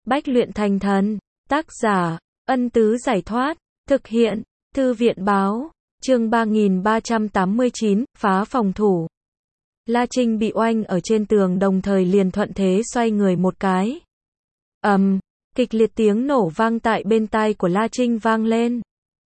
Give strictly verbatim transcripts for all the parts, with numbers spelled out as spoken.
Bách luyện thành thần. Tác giả, Ân Tứ Giải Thoát. Thực hiện, Thư viện Báo. Chương ba nghìn ba trăm tám mươi chín, phá phòng thủ. La Trinh bị oanh ở trên tường đồng thời liền thuận thế xoay người một cái. ầm, um, kịch liệt tiếng nổ vang tại bên tai của La Trinh vang lên.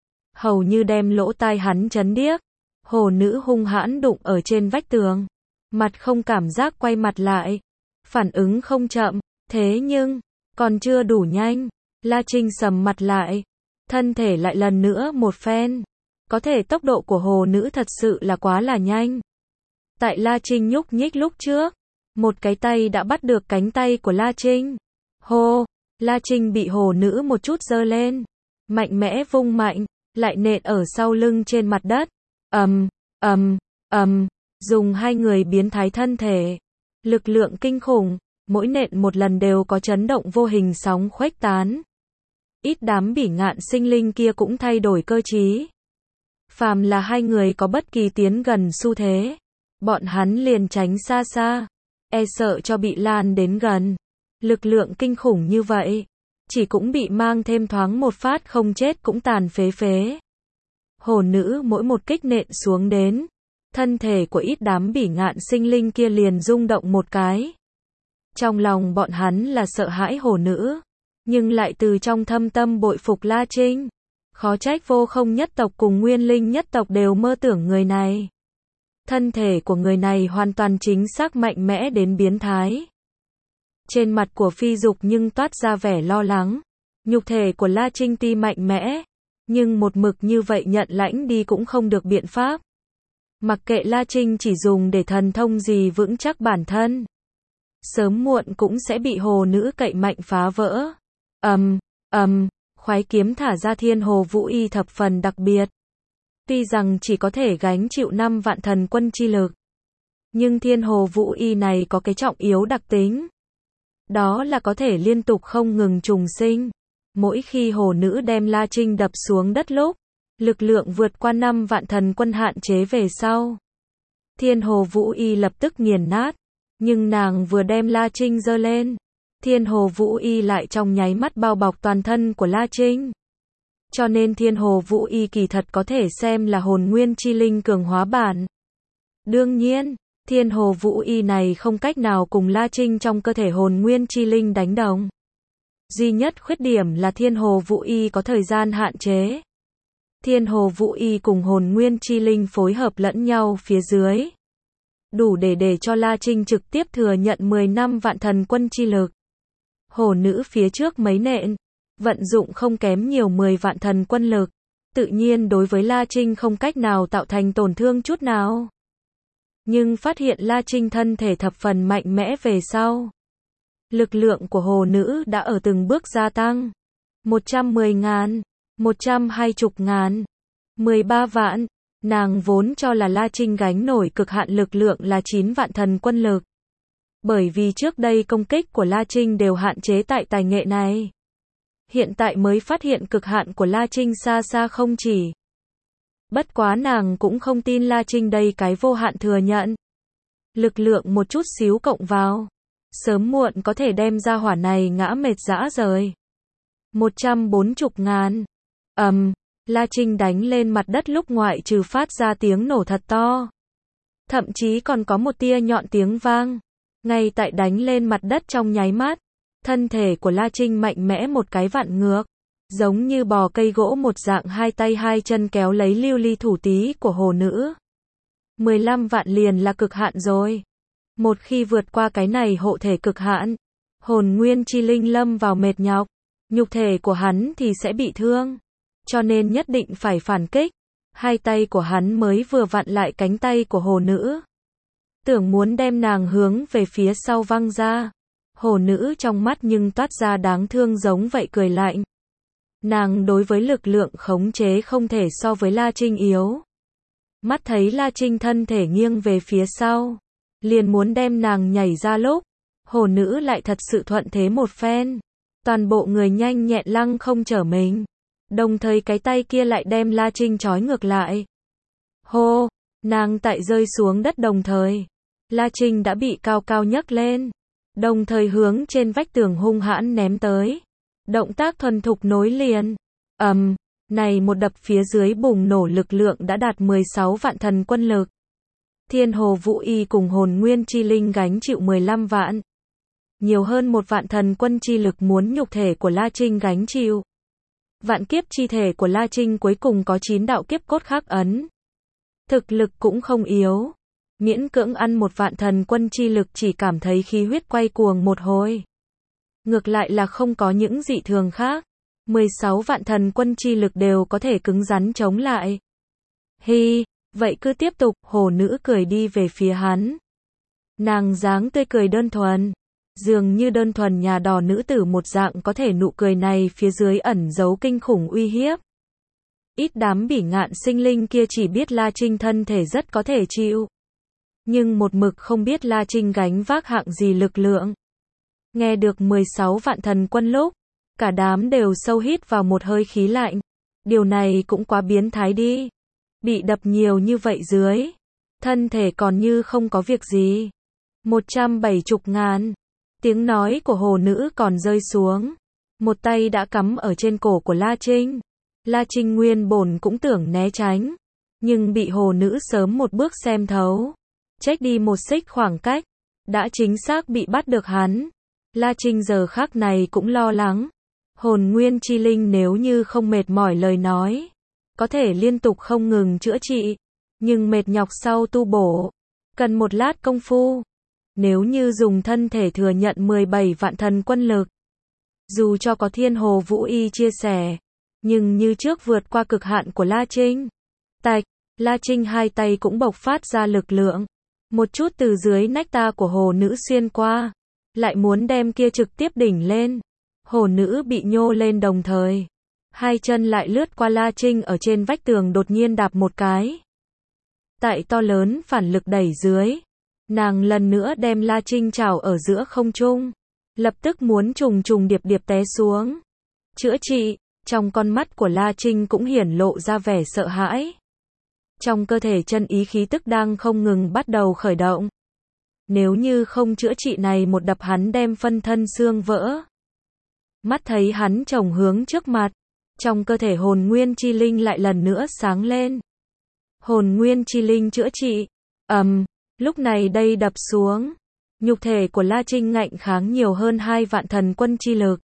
Hầu như đem lỗ tai hắn chấn điếc. Hồ nữ hung hãn đụng ở trên vách tường. Mặt không cảm giác quay mặt lại. Phản ứng không chậm, thế nhưng, còn chưa đủ nhanh. La Trinh sầm mặt lại. Thân thể lại lần nữa một phen. Có thể tốc độ của hồ nữ thật sự là quá là nhanh. Tại La Trinh nhúc nhích lúc trước, một cái tay đã bắt được cánh tay của La Trinh. Hô, La Trinh bị hồ nữ một chút giơ lên. Mạnh mẽ vung mạnh, lại nện ở sau lưng trên mặt đất. ầm, ầm, ầm, dùng hai người biến thái thân thể. Lực lượng kinh khủng, mỗi nện một lần đều có chấn động vô hình sóng khuếch tán. Ít đám bỉ ngạn sinh linh kia cũng thay đổi cơ trí. Phàm là hai người có bất kỳ tiến gần xu thế, bọn hắn liền tránh xa xa, e sợ cho bị lan đến gần. Lực lượng kinh khủng như vậy, chỉ cũng bị mang thêm thoáng một phát không chết cũng tàn phế phế. Hồ nữ mỗi một kích nện xuống đến, thân thể của ít đám bỉ ngạn sinh linh kia liền rung động một cái. Trong lòng bọn hắn là sợ hãi hồ nữ, nhưng lại từ trong thâm tâm bội phục La Trinh. Khó trách Vô Không nhất tộc cùng Nguyên Linh nhất tộc đều mơ tưởng người này. Thân thể của người này hoàn toàn chính xác mạnh mẽ đến biến thái. Trên mặt của Phi Dục nhưng toát ra vẻ lo lắng. Nhục thể của La Trinh tuy mạnh mẽ, nhưng một mực như vậy nhận lãnh đi cũng không được biện pháp. Mặc kệ La Trinh chỉ dùng để thần thông gì vững chắc bản thân, sớm muộn cũng sẽ bị hồ nữ cậy mạnh phá vỡ. ầm, ầm, khoái kiếm thả ra Thiên Hồ Vũ Y thập phần đặc biệt. Tuy rằng chỉ có thể gánh chịu năm vạn thần quân chi lực, nhưng Thiên Hồ Vũ Y này có cái trọng yếu đặc tính. Đó là có thể liên tục không ngừng trùng sinh. Mỗi khi hồ nữ đem La Trinh đập xuống đất lúc, lực lượng vượt qua năm vạn thần quân hạn chế về sau. Thiên Hồ Vũ Y lập tức nghiền nát, nhưng nàng vừa đem La Trinh giơ lên, Thiên Hồ Vũ Y lại trong nháy mắt bao bọc toàn thân của La Trinh. Cho nên Thiên Hồ Vũ Y kỳ thật có thể xem là hồn nguyên chi linh cường hóa bản. Đương nhiên, Thiên Hồ Vũ Y này không cách nào cùng La Trinh trong cơ thể hồn nguyên chi linh đánh đồng. Duy nhất khuyết điểm là Thiên Hồ Vũ Y có thời gian hạn chế. Thiên Hồ Vũ Y cùng hồn nguyên chi linh phối hợp lẫn nhau phía dưới, đủ để để cho La Trinh trực tiếp thừa nhận mười năm vạn thần quân chi lực. Hồ nữ phía trước mấy nện, vận dụng không kém nhiều mười vạn thần quân lực, tự nhiên đối với La Trinh không cách nào tạo thành tổn thương chút nào. Nhưng phát hiện La Trinh thân thể thập phần mạnh mẽ về sau, lực lượng của hồ nữ đã ở từng bước gia tăng. một trăm mười ngàn, một trăm hai mươi ngàn, mười ba vạn, nàng vốn cho là La Trinh gánh nổi cực hạn lực lượng là chín vạn thần quân lực. Bởi vì trước đây công kích của La Trinh đều hạn chế tại tài nghệ này. Hiện tại mới phát hiện cực hạn của La Trinh xa xa không chỉ. Bất quá nàng cũng không tin La Trinh đây cái vô hạn thừa nhận. Lực lượng một chút xíu cộng vào, sớm muộn có thể đem ra hỏa này ngã mệt rã rời. một trăm bốn mươi ngàn. ầm, um, La Trinh đánh lên mặt đất lúc ngoại trừ phát ra tiếng nổ thật to, thậm chí còn có một tia nhọn tiếng vang. Ngay tại đánh lên mặt đất trong nháy mắt, thân thể của La Trinh mạnh mẽ một cái vặn ngược, giống như bò cây gỗ một dạng, hai tay hai chân kéo lấy lưu ly thủ tí của hồ nữ. mười lăm vạn liền là cực hạn rồi. Một khi vượt qua cái này hộ thể cực hạn, hồn nguyên chi linh lâm vào mệt nhọc, nhục thể của hắn thì sẽ bị thương. Cho nên nhất định phải phản kích. Hai tay của hắn mới vừa vặn lại cánh tay của hồ nữ, tưởng muốn đem nàng hướng về phía sau văng ra. Hồ nữ trong mắt nhưng toát ra đáng thương giống vậy cười lạnh. Nàng đối với lực lượng khống chế không thể so với La Trinh yếu. Mắt thấy La Trinh thân thể nghiêng về phía sau, liền muốn đem nàng nhảy ra lúc, hồ nữ lại thật sự thuận thế một phen. Toàn bộ người nhanh nhẹn lăng không trở mình. Đồng thời cái tay kia lại đem La Trinh trói ngược lại. Hô, nàng tại rơi xuống đất đồng thời, La Trinh đã bị cao cao nhấc lên. đồng thời hướng trên vách tường hung hãn ném tới. Động tác thuần thục nối liền. ầm, um, này một đập phía dưới bùng nổ lực lượng đã đạt mười sáu vạn thần quân lực. Thiên Hồ Vũ Y cùng Hồn Nguyên Chi Linh gánh chịu mười lăm vạn. Nhiều hơn một vạn thần quân chi lực muốn nhục thể của La Trinh gánh chịu. Vạn kiếp chi thể của La Trinh cuối cùng có chín đạo kiếp cốt khắc ấn. Thực lực cũng không yếu. Miễn cưỡng ăn một vạn thần quân chi lực chỉ cảm thấy khí huyết quay cuồng một hồi. Ngược lại là không có những dị thường khác. mười sáu vạn thần quân chi lực đều có thể cứng rắn chống lại. Hi, vậy cứ tiếp tục, hồ nữ cười đi về phía hắn. Nàng dáng tươi cười đơn thuần. Dường như đơn thuần nhà đò nữ tử một dạng, có thể nụ cười này phía dưới ẩn giấu kinh khủng uy hiếp. Ít đám bỉ ngạn sinh linh kia chỉ biết La Trinh thân thể rất có thể chịu. Nhưng một mực không biết La Trinh gánh vác hạng gì lực lượng. Nghe được mười sáu vạn thần quân lúc, cả đám đều sâu hít vào một hơi khí lạnh. Điều này cũng quá biến thái đi. Bị đập nhiều như vậy dưới. Thân thể còn như không có việc gì. Một trăm bảy mươi ngàn. Tiếng nói của hồ nữ còn rơi xuống. Một tay đã cắm ở trên cổ của La Trinh. La Trinh nguyên bổn cũng tưởng né tránh. Nhưng bị hồ nữ sớm một bước xem thấu. Trách đi một xích khoảng cách. Đã chính xác bị bắt được hắn. La Trinh giờ khắc này cũng lo lắng. Hồn Nguyên Chi Linh nếu như không mệt mỏi lời nói. Có thể liên tục không ngừng chữa trị. Nhưng mệt nhọc sau tu bổ. Cần một lát công phu. Nếu như dùng thân thể thừa nhận mười bảy vạn thần quân lực. Dù cho có Thiên Hồ Vũ Y chia sẻ. Nhưng như trước vượt qua cực hạn của La Trinh. Tạch, La Trinh hai tay cũng bộc phát ra lực lượng. Một chút từ dưới nách ta của hồ nữ xuyên qua. Lại muốn đem kia trực tiếp đỉnh lên. Hồ nữ bị nhô lên đồng thời. Hai chân lại lướt qua La Trinh ở trên vách tường đột nhiên đạp một cái. Tại to lớn phản lực đẩy dưới. Nàng lần nữa đem La Trinh trào ở giữa không trung. Lập tức muốn trùng trùng điệp điệp té xuống. Chữa trị, trong con mắt của La Trinh cũng hiển lộ ra vẻ sợ hãi. Trong cơ thể chân ý khí tức đang không ngừng bắt đầu khởi động. Nếu như không chữa trị này một đập hắn đem phân thân xương vỡ. Mắt thấy hắn chồng hướng trước mặt. Trong cơ thể hồn nguyên chi linh lại lần nữa sáng lên. Hồn nguyên chi linh chữa trị. ầm, um, lúc này đây đập xuống. Nhục thể của La Trinh ngạnh kháng nhiều hơn hai vạn thần quân chi lực.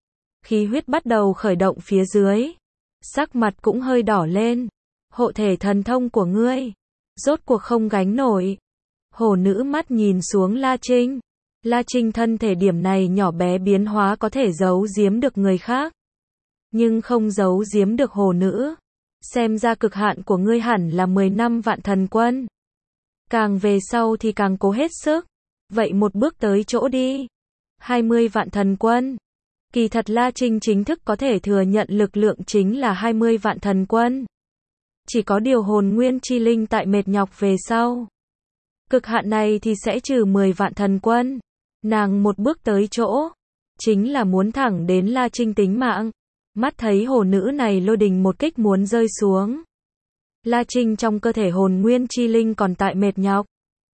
Khí huyết bắt đầu khởi động phía dưới. Sắc mặt cũng hơi đỏ lên. Hộ thể thần thông của ngươi. Rốt cuộc không gánh nổi. Hồ nữ mắt nhìn xuống La Trinh. La Trinh thân thể điểm này nhỏ bé biến hóa có thể giấu giếm được người khác. Nhưng không giấu giếm được hồ nữ. Xem ra cực hạn của ngươi hẳn là mười năm vạn thần quân. Càng về sau thì càng cố hết sức. Vậy một bước tới chỗ đi. hai mươi vạn thần quân. Kỳ thật La Trinh chính thức có thể thừa nhận lực lượng chính là hai mươi vạn thần quân. Chỉ có điều hồn nguyên chi linh tại mệt nhọc về sau. Cực hạn này thì sẽ trừ mười vạn thần quân. Nàng một bước tới chỗ. Chính là muốn thẳng đến La Trinh tính mạng. Mắt thấy hồ nữ này lôi đình một kích muốn rơi xuống. La Trinh trong cơ thể hồn nguyên chi linh còn tại mệt nhọc.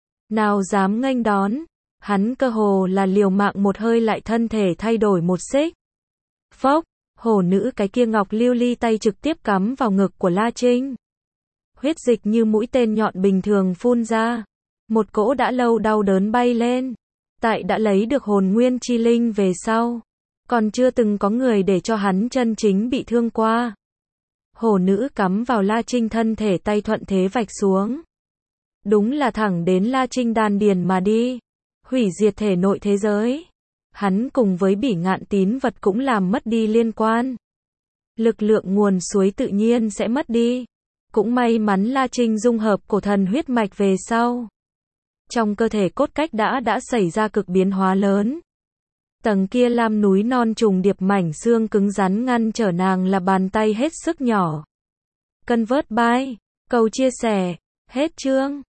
Nào dám nghênh đón. Hắn cơ hồ là liều mạng một hơi lại thân thể thay đổi một xích. Phốc, hồ nữ cái kia ngọc lưu ly tay trực tiếp cắm vào ngực của La Trinh. Huyết dịch như mũi tên nhọn bình thường phun ra. Một cỗ đã lâu đau đớn bay lên. Tại đã lấy được hồn nguyên chi linh về sau. Còn chưa từng có người để cho hắn chân chính bị thương qua. Hồ nữ cắm vào La Trinh thân thể tay thuận thế vạch xuống. Đúng là thẳng đến La Trinh đan điền mà đi. Hủy diệt thể nội thế giới. Hắn cùng với bỉ ngạn tín vật cũng làm mất đi liên quan. Lực lượng nguồn suối tự nhiên sẽ mất đi. Cũng may mắn La Trinh dung hợp cổ thần huyết mạch về sau. Trong cơ thể cốt cách đã đã xảy ra cực biến hóa lớn. Tầng kia lam núi non trùng điệp mảnh xương cứng rắn ngăn trở nàng là bàn tay hết sức nhỏ. Cân vớt bai, cầu chia sẻ, hết chương.